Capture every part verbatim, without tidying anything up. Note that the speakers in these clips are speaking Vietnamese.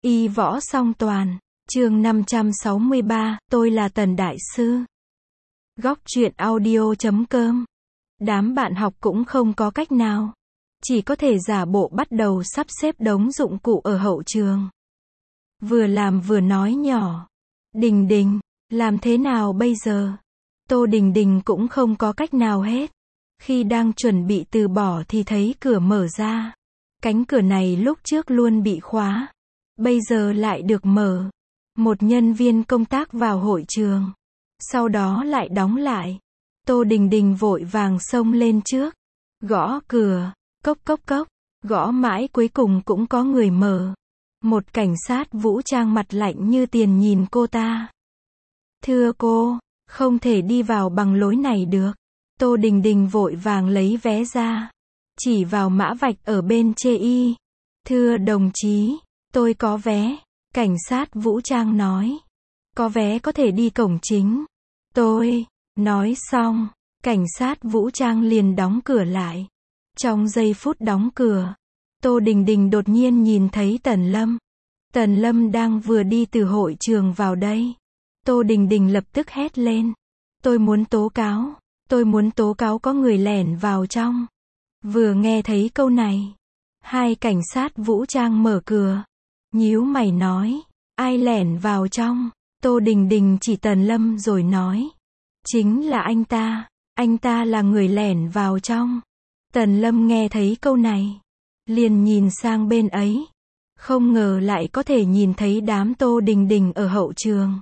Y võ song toàn, chương năm trăm sáu mươi ba, tôi là Tần Đại Sư. Góc truyện audio chấm com. Đám bạn học cũng không có cách nào. Chỉ có thể giả bộ bắt đầu sắp xếp đống dụng cụ ở hậu trường. Vừa làm vừa nói nhỏ. Đình Đình, làm thế nào bây giờ? Tô Đình Đình cũng không có cách nào hết. Khi đang chuẩn bị từ bỏ thì thấy cửa mở ra. Cánh cửa này lúc trước luôn bị khóa. Bây giờ lại được mở. Một nhân viên công tác vào hội trường. Sau đó lại đóng lại. Tô Đình Đình vội vàng xông lên trước. Gõ cửa. Cốc cốc cốc. Gõ mãi cuối cùng cũng có người mở. Một cảnh sát vũ trang mặt lạnh như tiền nhìn cô ta. Thưa cô, không thể đi vào bằng lối này được. Tô Đình Đình vội vàng lấy vé ra. Chỉ vào mã vạch ở bên chê y. Thưa đồng chí, tôi có vé. Cảnh sát vũ trang nói. Có vé có thể đi cổng chính. Tôi, nói xong, cảnh sát vũ trang liền đóng cửa lại. Trong giây phút đóng cửa, Tô Đình Đình đột nhiên nhìn thấy Tần Lâm. Tần Lâm đang vừa đi từ hội trường vào đây. Tô Đình Đình lập tức hét lên. Tôi muốn tố cáo. Tôi muốn tố cáo có người lẻn vào trong. Vừa nghe thấy câu này, hai cảnh sát vũ trang mở cửa. Nhíu mày nói. Ai lẻn vào trong? Tô Đình Đình chỉ Tần Lâm rồi nói. Chính là anh ta. Anh ta là người lẻn vào trong. Tần Lâm nghe thấy câu này. Liền nhìn sang bên ấy. Không ngờ lại có thể nhìn thấy đám Tô Đình Đình ở hậu trường.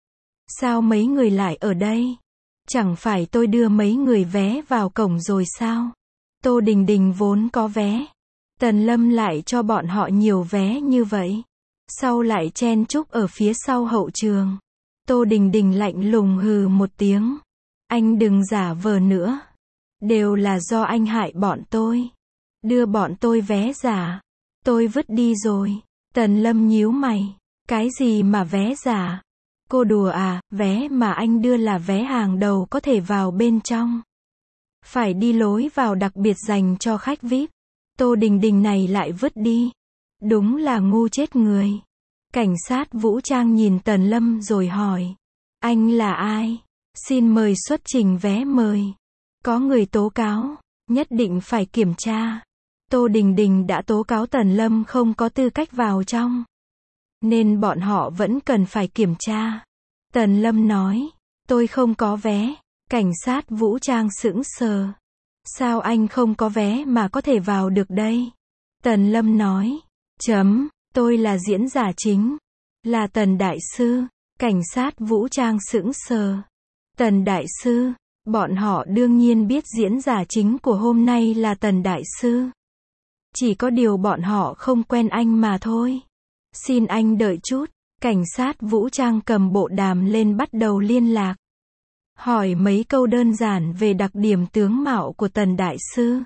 Sao mấy người lại ở đây? Chẳng phải tôi đưa mấy người vé vào cổng rồi sao? Tô Đình Đình vốn có vé. Tần Lâm lại cho bọn họ nhiều vé như vậy. Sau lại chen chúc ở phía sau hậu trường. Tô Đình Đình lạnh lùng hừ một tiếng. Anh đừng giả vờ nữa. Đều là do anh hại bọn tôi. Đưa bọn tôi vé giả. Tôi vứt đi rồi. Tần Lâm nhíu mày. Cái gì mà vé giả? Cô đùa à, vé mà anh đưa là vé hàng đầu có thể vào bên trong. Phải đi lối vào đặc biệt dành cho khách vi ai pi. Tô Đình Đình này lại vứt đi. Đúng là ngu chết người. Cảnh sát vũ trang nhìn Tần Lâm rồi hỏi. Anh là ai? Xin mời xuất trình vé mời. Có người tố cáo. Nhất định phải kiểm tra. Tô Đình Đình đã tố cáo Tần Lâm không có tư cách vào trong. Nên bọn họ vẫn cần phải kiểm tra. Tần Lâm nói. Tôi không có vé. Cảnh sát vũ trang sững sờ. Sao anh không có vé mà có thể vào được đây? Tần Lâm nói. Chấm, tôi là diễn giả chính. Là Tần Đại Sư. Cảnh sát vũ trang sững sờ. Tần Đại Sư. Bọn họ đương nhiên biết diễn giả chính của hôm nay là Tần Đại Sư. Chỉ có điều bọn họ không quen anh mà thôi. Xin anh đợi chút. Cảnh sát vũ trang cầm bộ đàm lên bắt đầu liên lạc. Hỏi mấy câu đơn giản về đặc điểm tướng mạo của Tần Đại Sư.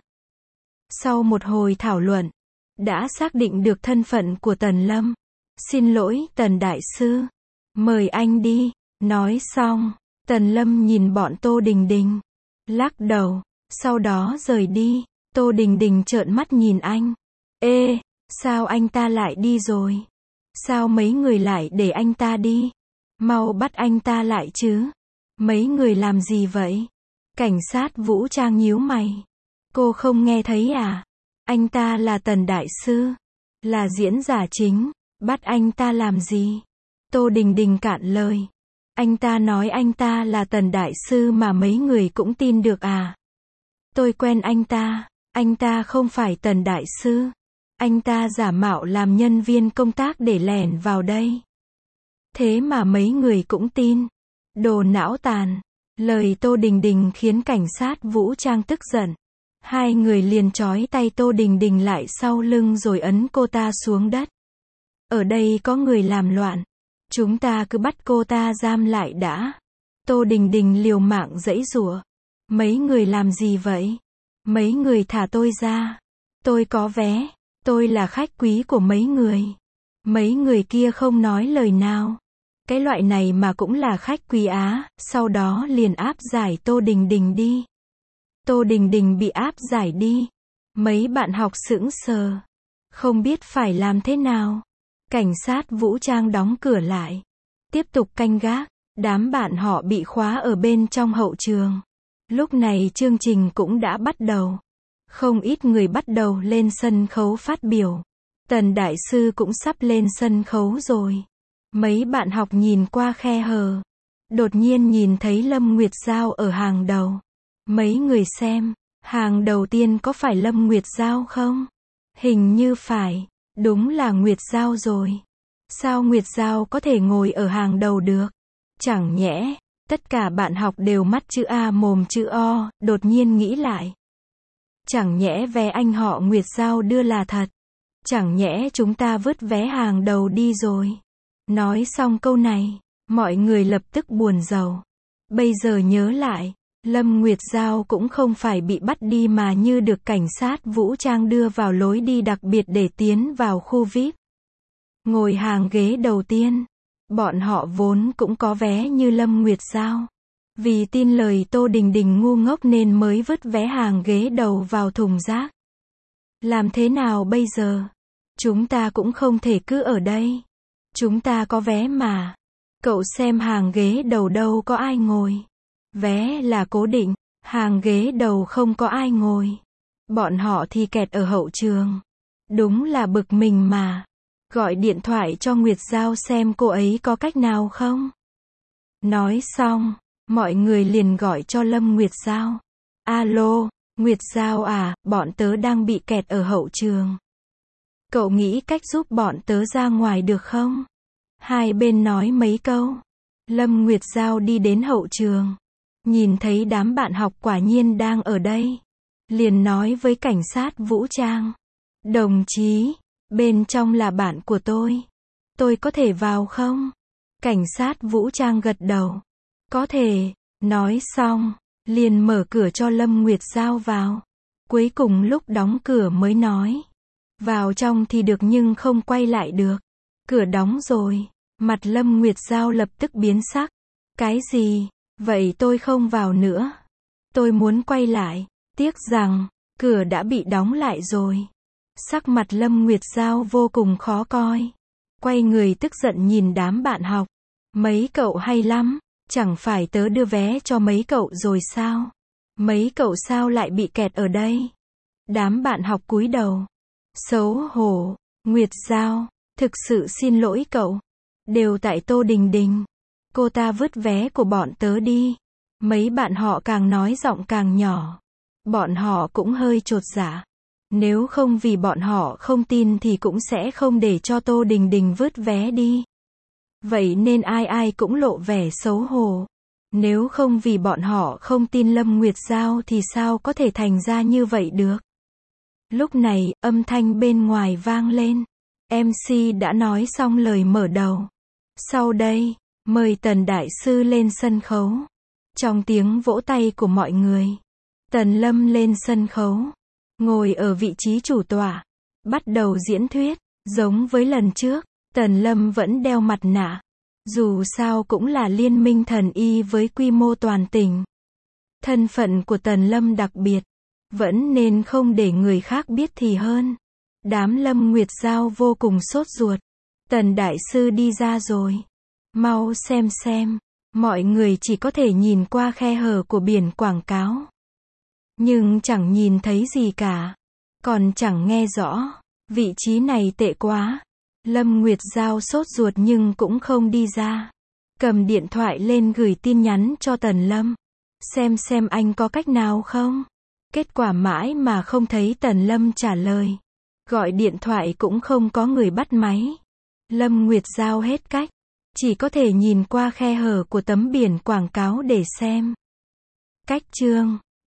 Sau một hồi thảo luận, đã xác định được thân phận của Tần Lâm. Xin lỗi Tần Đại Sư. Mời anh đi. Nói xong, Tần Lâm nhìn bọn Tô Đình Đình. Lắc đầu. Sau đó rời đi. Tô Đình Đình trợn mắt nhìn anh. Ê, sao anh ta lại đi rồi? Sao mấy người lại để anh ta đi? Mau bắt anh ta lại chứ. Mấy người làm gì vậy? Cảnh sát vũ trang nhíu mày. Cô không nghe thấy à? Anh ta là Tần Đại Sư. Là diễn giả chính. Bắt anh ta làm gì? Tô Đình Đình cạn lời. Anh ta nói anh ta là Tần Đại Sư mà mấy người cũng tin được à? Tôi quen anh ta. Anh ta không phải Tần Đại Sư. Anh ta giả mạo làm nhân viên công tác để lẻn vào đây. Thế mà mấy người cũng tin. Đồ não tàn. Lời Tô Đình Đình khiến cảnh sát vũ trang tức giận. Hai người liền trói tay Tô Đình Đình lại sau lưng rồi ấn cô ta xuống đất. Ở đây có người làm loạn. Chúng ta cứ bắt cô ta giam lại đã. Tô Đình Đình liều mạng giãy giụa. Mấy người làm gì vậy? Mấy người thả tôi ra. Tôi có vé. Tôi là khách quý của mấy người. Mấy người kia không nói lời nào. Cái loại này mà cũng là khách quý á. Sau đó liền áp giải Tô Đình Đình đi. Tô Đình Đình bị áp giải đi. Mấy bạn học sững sờ. Không biết phải làm thế nào. Cảnh sát vũ trang đóng cửa lại. Tiếp tục canh gác. Đám bạn họ bị khóa ở bên trong hậu trường. Lúc này chương trình cũng đã bắt đầu. Không ít người bắt đầu lên sân khấu phát biểu. Tần Đại Sư cũng sắp lên sân khấu rồi. Mấy bạn học nhìn qua khe hở. Đột nhiên nhìn thấy Lâm Nguyệt Giao ở hàng đầu. Mấy người xem, hàng đầu tiên có phải Lâm Nguyệt Giao không? Hình như phải. Đúng là Nguyệt Giao rồi. Sao Nguyệt Giao có thể ngồi ở hàng đầu được? Chẳng nhẽ, tất cả bạn học đều mắt chữ A mồm chữ O, đột nhiên nghĩ lại. Chẳng nhẽ vé anh họ Nguyệt Giao đưa là thật. Chẳng nhẽ chúng ta vứt vé hàng đầu đi rồi. Nói xong câu này, mọi người lập tức buồn rầu. Bây giờ nhớ lại, Lâm Nguyệt Giao cũng không phải bị bắt đi mà như được cảnh sát vũ trang đưa vào lối đi đặc biệt để tiến vào khu vi ai pi. Ngồi hàng ghế đầu tiên. Bọn họ vốn cũng có vé như Lâm Nguyệt Giao. Vì tin lời Tô Đình Đình ngu ngốc nên mới vứt vé hàng ghế đầu vào thùng rác. Làm thế nào bây giờ? Chúng ta cũng không thể cứ ở đây. Chúng ta có vé mà. Cậu xem hàng ghế đầu đâu có ai ngồi. Vé là cố định, hàng ghế đầu không có ai ngồi. Bọn họ thì kẹt ở hậu trường. Đúng là bực mình mà. Gọi điện thoại cho Nguyệt Giao xem cô ấy có cách nào không. Nói xong, mọi người liền gọi cho Lâm Nguyệt Giao. Alo, Nguyệt Giao à, bọn tớ đang bị kẹt ở hậu trường. Cậu nghĩ cách giúp bọn tớ ra ngoài được không? Hai bên nói mấy câu. Lâm Nguyệt Giao đi đến hậu trường. Nhìn thấy đám bạn học quả nhiên đang ở đây. Liền nói với cảnh sát vũ trang. Đồng chí, bên trong là bạn của tôi. Tôi có thể vào không? Cảnh sát vũ trang gật đầu. Có thể. Nói xong, liền mở cửa cho Lâm Nguyệt Giao vào. Cuối cùng lúc đóng cửa mới nói. Vào trong thì được nhưng không quay lại được. Cửa đóng rồi. Mặt Lâm Nguyệt Giao lập tức biến sắc. Cái gì? Vậy tôi không vào nữa. Tôi muốn quay lại. Tiếc rằng, cửa đã bị đóng lại rồi. Sắc mặt Lâm Nguyệt Giao vô cùng khó coi. Quay người tức giận nhìn đám bạn học. Mấy cậu hay lắm. Chẳng phải tớ đưa vé cho mấy cậu rồi sao? Mấy cậu sao lại bị kẹt ở đây? Đám bạn học cúi đầu. Xấu hổ. Nguyệt Giao, thực sự xin lỗi cậu. Đều tại Tô Đình Đình. Cô ta vứt vé của bọn tớ đi. Mấy bạn họ càng nói giọng càng nhỏ. Bọn họ cũng hơi chột dạ. Nếu không vì bọn họ không tin thì cũng sẽ không để cho Tô Đình Đình vứt vé đi. Vậy nên ai ai cũng lộ vẻ xấu hổ. Nếu không vì bọn họ không tin Lâm Nguyệt Giao thì sao có thể thành ra như vậy được. Lúc này, âm thanh bên ngoài vang lên. em xê đã nói xong lời mở đầu. Sau đây, mời Tần Đại Sư lên sân khấu. Trong tiếng vỗ tay của mọi người, Tần Lâm lên sân khấu. Ngồi ở vị trí chủ tọa. Bắt đầu diễn thuyết. Giống với lần trước, Tần Lâm vẫn đeo mặt nạ. Dù sao cũng là liên minh thần y với quy mô toàn tỉnh. Thân phận của Tần Lâm đặc biệt. Vẫn nên không để người khác biết thì hơn. Đám Lâm Nguyệt Giao vô cùng sốt ruột. Tần Đại Sư đi ra rồi. Mau xem xem. Mọi người chỉ có thể nhìn qua khe hở của biển quảng cáo. Nhưng chẳng nhìn thấy gì cả. Còn chẳng nghe rõ. Vị trí này tệ quá. Lâm Nguyệt Giao sốt ruột nhưng cũng không đi ra. Cầm điện thoại lên gửi tin nhắn cho Tần Lâm. Xem xem anh có cách nào không? Kết quả mãi mà không thấy Tần Lâm trả lời. Gọi điện thoại cũng không có người bắt máy. Lâm Nguyệt Giao hết cách. Chỉ có thể nhìn qua khe hở của tấm biển quảng cáo để xem. Cách chương